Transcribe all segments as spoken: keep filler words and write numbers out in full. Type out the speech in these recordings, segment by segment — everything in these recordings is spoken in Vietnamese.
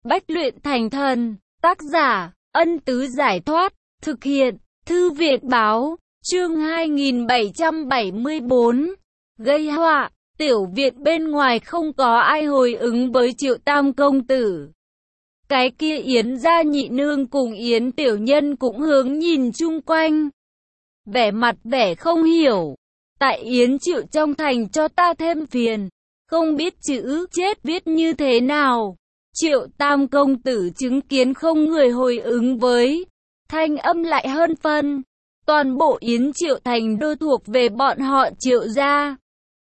Bách luyện thành thần. Tác giả, Ân Tứ Giải Thoát. Thực hiện, Thư Việt Báo. Chương hai nghìn bảy trăm bảy mươi bốn. Gây họa. Tiểu viện bên ngoài không có ai hồi ứng với Triệu Tam công tử. Cái kia Yến gia nhị nương cùng Yến tiểu nhân cũng hướng nhìn chung quanh. Vẻ mặt vẻ không hiểu. Tại Yến Triệu trong thành cho ta thêm phiền. Không biết chữ chết viết như thế nào. Triệu Tam công tử chứng kiến không người hồi ứng với. Thanh âm lại hơn phân. Toàn bộ Yến Triệu thành đô thuộc về bọn họ Triệu gia.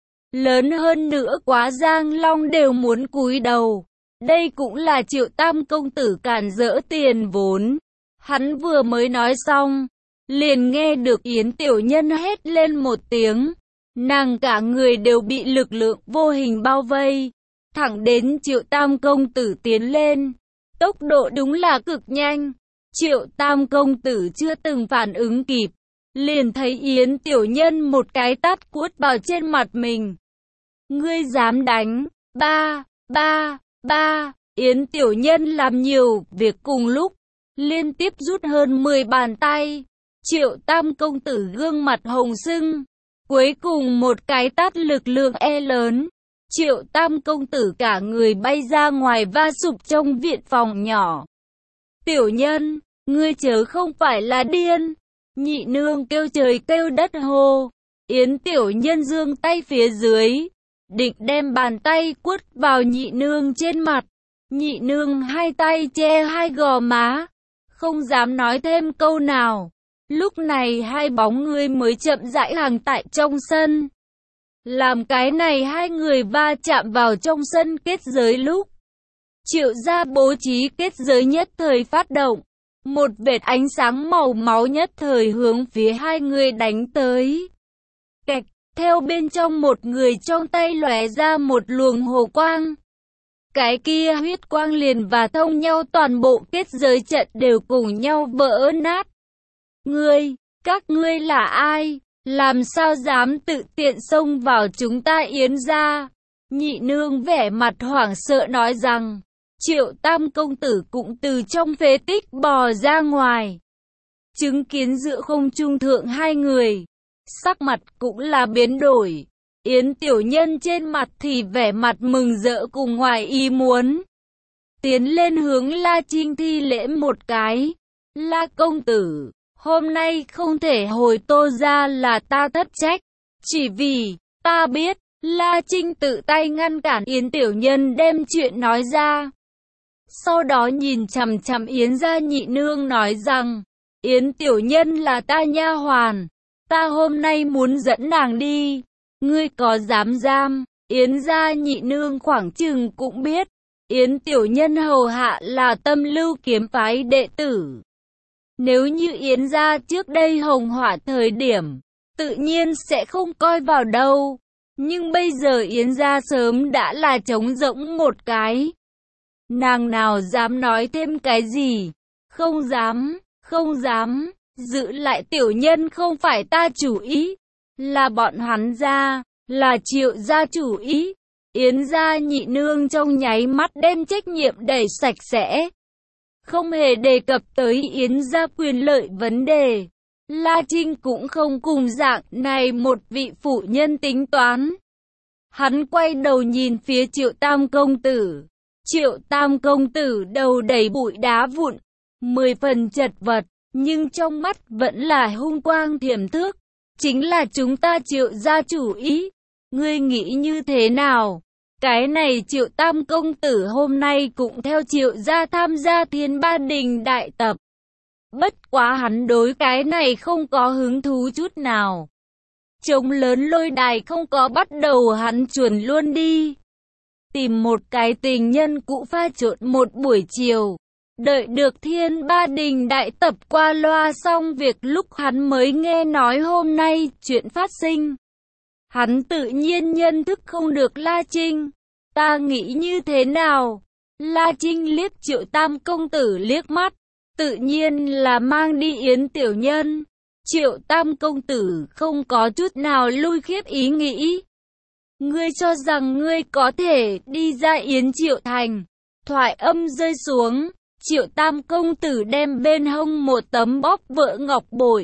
Lớn hơn nữa quá Giang Long đều muốn cúi đầu. Đây cũng là Triệu Tam công tử cản rỡ tiền vốn. Hắn vừa mới nói xong, liền nghe được Yến tiểu nhân hét lên một tiếng. Nàng cả người đều bị lực lượng vô hình bao vây. Thẳng đến Triệu Tam công tử tiến lên. Tốc độ đúng là cực nhanh. Triệu Tam công tử chưa từng phản ứng kịp. Liền thấy Yến tiểu nhân một cái tát cuốt vào trên mặt mình. Ngươi dám đánh? Ba, ba, ba. Yến tiểu nhân làm nhiều việc cùng lúc. Liên tiếp rút hơn mười bàn tay. Triệu Tam công tử gương mặt hồng sưng. Cuối cùng một cái tát lực lượng e lớn. Triệu Tam công tử cả người bay ra ngoài va sụp trong viện phòng nhỏ. Tiểu nhân, ngươi chớ không phải là điên. Nhị nương kêu trời kêu đất hô. Yến tiểu nhân giương tay phía dưới. Định đem bàn tay quất vào nhị nương trên mặt. Nhị nương hai tay che hai gò má. Không dám nói thêm câu nào. Lúc này hai bóng người mới chậm rãi hàng tại trong sân. Làm cái này hai người va chạm vào trong sân kết giới lúc. Triệu gia bố trí kết giới nhất thời phát động. Một vệt ánh sáng màu máu nhất thời hướng phía hai người đánh tới. Kẹt, theo bên trong một người trong tay lóe ra một luồng hồ quang. Cái kia huyết quang liền và thông nhau toàn bộ kết giới trận đều cùng nhau vỡ nát. Ngươi, các ngươi là ai? Làm sao dám tự tiện xông vào chúng ta Yến gia? Nhị nương vẻ mặt hoảng sợ nói rằng, Triệu Tam công tử cũng từ trong phế tích bò ra ngoài. Chứng kiến giữa không trung thượng hai người, sắc mặt cũng là biến đổi. Yến tiểu nhân trên mặt thì vẻ mặt mừng rỡ cùng ngoài ý muốn. Tiến lên hướng La Trinh thi lễ một cái. La công tử, hôm nay không thể hồi Tô ra là ta thất trách. Chỉ vì, ta biết, La Trinh tự tay ngăn cản Yến tiểu nhân đem chuyện nói ra. Sau đó nhìn chằm chằm Yến gia nhị nương nói rằng, Yến tiểu nhân là ta nha hoàn. Ta hôm nay muốn dẫn nàng đi. Ngươi có dám giam? Yến gia nhị nương khoảng chừng cũng biết. Yến tiểu nhân hầu hạ là Tâm Lưu kiếm phái đệ tử. Nếu như Yến gia trước đây hồng hỏa thời điểm, tự nhiên sẽ không coi vào đâu. Nhưng bây giờ Yến gia sớm đã là trống rỗng một cái. Nàng nào dám nói thêm cái gì? Không dám, không dám. Giữ lại tiểu nhân không phải ta chủ ý. Là bọn hắn gia, là Triệu gia chủ ý. Yến gia nhị nương trong nháy mắt đem trách nhiệm đẩy sạch sẽ. Không hề đề cập tới Yến gia quyền lợi vấn đề. La Trinh cũng không cùng dạng này một vị phụ nhân tính toán. Hắn quay đầu nhìn phía Triệu Tam công tử. Triệu Tam công tử đầu đầy bụi đá vụn, mười phần chật vật, nhưng trong mắt vẫn là hung quang thiểm thước. Chính là chúng ta Triệu gia chủ ý. Ngươi nghĩ như thế nào? Cái này Triệu Tam công tử hôm nay cũng theo Triệu gia tham gia Thiên Ba Đình đại tập. Bất quá hắn đối cái này không có hứng thú chút nào. Trống lớn lôi đài không có bắt đầu hắn chuồn luôn đi. Tìm một cái tình nhân cũ pha trộn một buổi chiều. Đợi được Thiên Ba Đình đại tập qua loa xong việc lúc hắn mới nghe nói hôm nay chuyện phát sinh. Hắn tự nhiên nhận thức không được La Trinh. Ta nghĩ như thế nào? La Trinh liếc Triệu Tam công tử liếc mắt. Tự nhiên là mang đi Yến tiểu nhân. Triệu Tam công tử không có chút nào lui khiếp ý nghĩ. Ngươi cho rằng ngươi có thể đi ra Yến Triệu thành, thoại âm rơi xuống, Triệu Tam công tử đem bên hông một tấm bóp vỡ ngọc bội.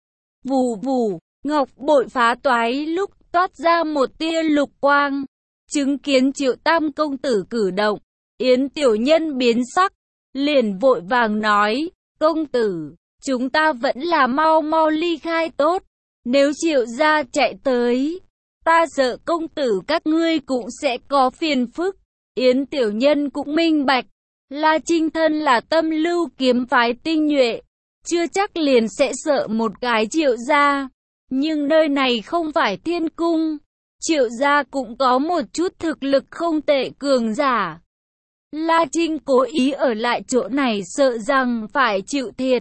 Vù vù, ngọc bội phá toái lúc toát ra một tia lục quang. Chứng kiến Triệu Tam công tử cử động, Yến tiểu nhân biến sắc, liền vội vàng nói, công tử, chúng ta vẫn là mau mau ly khai tốt, nếu Triệu gia chạy tới, ta sợ công tử các ngươi cũng sẽ có phiền phức. Yến tiểu nhân cũng minh bạch, La Trinh thân là tâm lưu kiếm phái tinh nhuệ, chưa chắc liền sẽ sợ một cái Triệu gia, nhưng nơi này không phải thiên cung, Triệu gia cũng có một chút thực lực không tệ cường giả. La Trinh cố ý ở lại chỗ này sợ rằng phải chịu thiệt.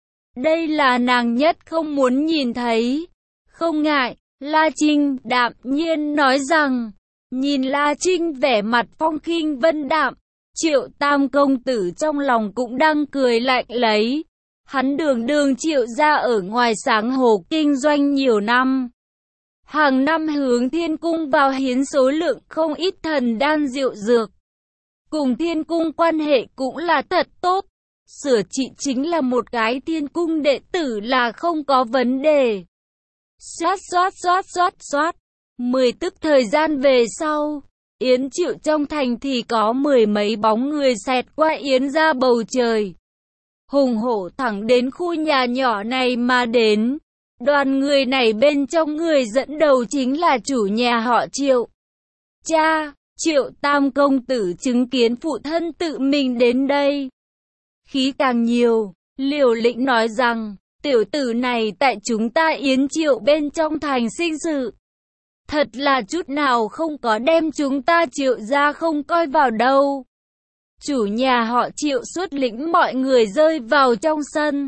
Đây là nàng nhất không muốn nhìn thấy. Không ngại, La Trinh đạm nhiên nói rằng, nhìn La Trinh vẻ mặt phong khinh vân đạm, Triệu Tam công tử trong lòng cũng đang cười lạnh lấy. Hắn đường đường Triệu gia ở ngoài Sáng Hồ kinh doanh nhiều năm. Hàng năm hướng thiên cung vào hiến số lượng không ít thần đan rượu dược. Cùng thiên cung quan hệ cũng là thật tốt. Sửa trị chính là một cái thiên cung đệ tử là không có vấn đề. Xoát xoát xoát xoát xoát. Mười tức thời gian về sau, Yến Triệu trong thành thì có mười mấy bóng người xẹt qua Yến ra bầu trời. Hùng hổ thẳng đến khu nhà nhỏ này mà đến. Đoàn người này bên trong người dẫn đầu chính là chủ nhà họ Triệu. Cha, Triệu Tam công tử chứng kiến phụ thân tự mình đến đây. Khí càng nhiều, liều lĩnh nói rằng, tiểu tử này tại chúng ta Yến Triệu bên trong thành sinh sự. Thật là chút nào không có đem chúng ta Triệu ra không coi vào đâu. Chủ nhà họ Triệu xuất lĩnh mọi người rơi vào trong sân.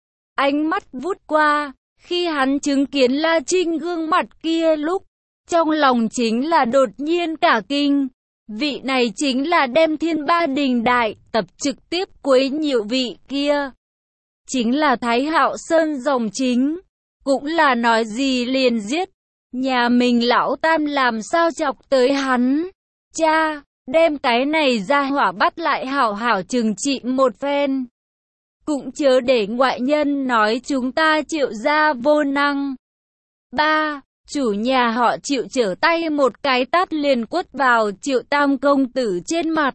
Ánh mắt vút qua, khi hắn chứng kiến La Trinh gương mặt kia lúc, trong lòng chính là đột nhiên cả kinh. Vị này chính là đem Thiên Ba Đình Đại tập trực tiếp quấy nhiễu vị kia. Chính là Thái Hạo Sơn dòng chính. Cũng là nói gì liền giết. Nhà mình lão tam làm sao chọc tới hắn. Cha, đem cái này ra hỏa bắt lại hảo hảo trừng trị một phen. Cũng chớ để ngoại nhân nói chúng ta Triệu gia vô năng. Ba, chủ nhà họ Triệu trở tay một cái tát liền quất vào Triệu Tam công tử trên mặt.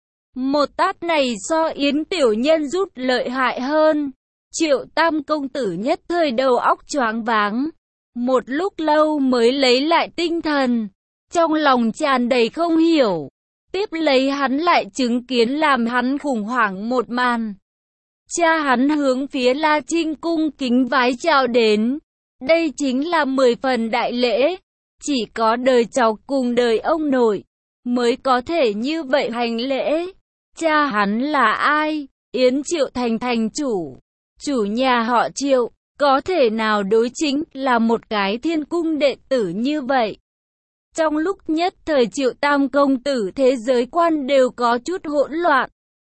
Một tát này so Yến tiểu nhân rút lợi hại hơn. Triệu Tam công tử nhất thời đầu óc choáng váng. Một lúc lâu mới lấy lại tinh thần. Trong lòng tràn đầy không hiểu. Tiếp lấy hắn lại chứng kiến làm hắn khủng hoảng một màn. Cha hắn hướng phía La Trinh cung kính vái chào đến. Đây chính là mười phần đại lễ. Chỉ có đời cháu cùng đời ông nội mới có thể như vậy hành lễ. Cha hắn là ai? Yến Triệu thành thành chủ. Chủ nhà họ Triệu. Có thể nào đối chính là một cái thiên cung đệ tử như vậy? Trong lúc nhất thời Triệu Tam công tử thế giới quan đều có chút hỗn loạn.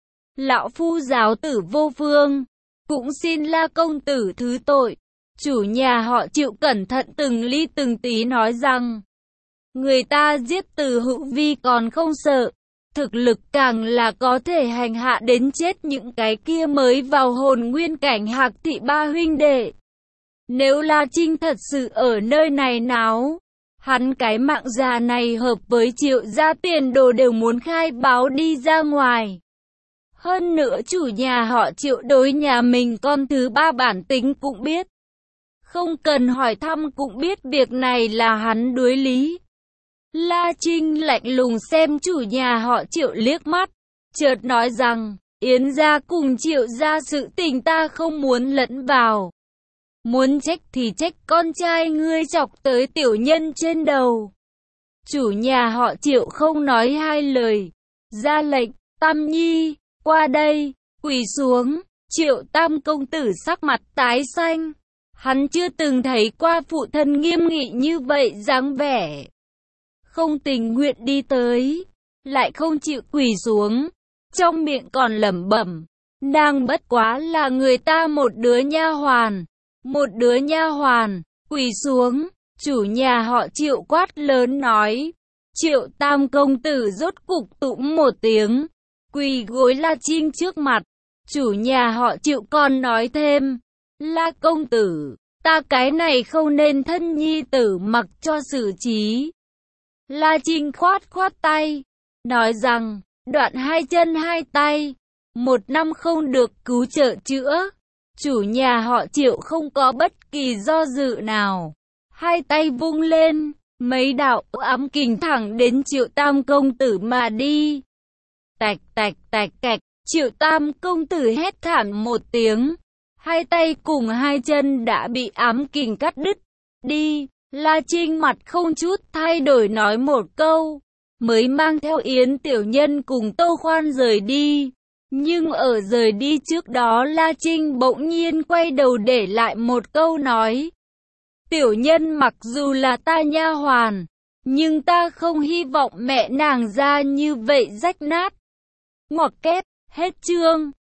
Lão phu giáo tử vô phương, cũng xin La công tử thứ tội. Chủ nhà họ Triệu cẩn thận từng ly từng tí nói rằng, người ta giết từ hữu vi còn không sợ, thực lực càng là có thể hành hạ đến chết những cái kia mới vào hồn nguyên cảnh Hạc thị ba huynh đệ. Nếu La Trinh thật sự ở nơi này náo, hắn cái mạng già này hợp với Triệu gia tiền đồ đều muốn khai báo đi ra ngoài. Hơn nữa chủ nhà họ Triệu đối nhà mình con thứ ba bản tính cũng biết. Không cần hỏi thăm cũng biết việc này là hắn đối lý. La Trinh lạnh lùng xem chủ nhà họ Triệu liếc mắt, chợt nói rằng, Yến gia cùng Triệu gia sự tình ta không muốn lẫn vào. Muốn trách thì trách con trai ngươi chọc tới tiểu nhân trên đầu. Chủ nhà họ Triệu không nói hai lời, ra lệnh, Tam Nhi, qua đây, quỳ xuống. Triệu Tam công tử sắc mặt tái xanh. Hắn chưa từng thấy qua phụ thân nghiêm nghị như vậy dáng vẻ. Không tình nguyện đi tới, lại không chịu quỳ xuống. Trong miệng còn lẩm bẩm, nàng bất quá là người ta một đứa nha hoàn. Một đứa nha hoàn, quỳ xuống. Chủ nhà họ Triệu quát lớn nói. Triệu Tam công tử rốt cục tụng một tiếng, quỳ gối La Trinh trước mặt. Chủ nhà họ Triệu còn nói thêm, La công tử, ta cái này không nên thân nhi tử mặc cho xử trí. La Trinh khoát khoát tay, nói rằng, đoạn hai chân hai tay, một năm không được cứu trợ chữa. Chủ nhà họ Triệu không có bất kỳ do dự nào, hai tay vung lên, mấy đạo ám kình thẳng đến Triệu Tam công tử mà đi. Tạch tạch tạch cạch, Triệu Tam công tử hét thảm một tiếng, hai tay cùng hai chân đã bị ám kình cắt đứt. Đi, La Trinh mặt không chút thay đổi nói một câu, mới mang theo Yến Tiểu Nhân cùng Tô Khoan rời đi. Nhưng ở rời đi trước đó La Trinh bỗng nhiên quay đầu để lại một câu nói. Tiểu Nhân mặc dù là ta nha hoàn, nhưng ta không hy vọng mẹ nàng ra như vậy rách nát. Ngoặc kép, hết chương.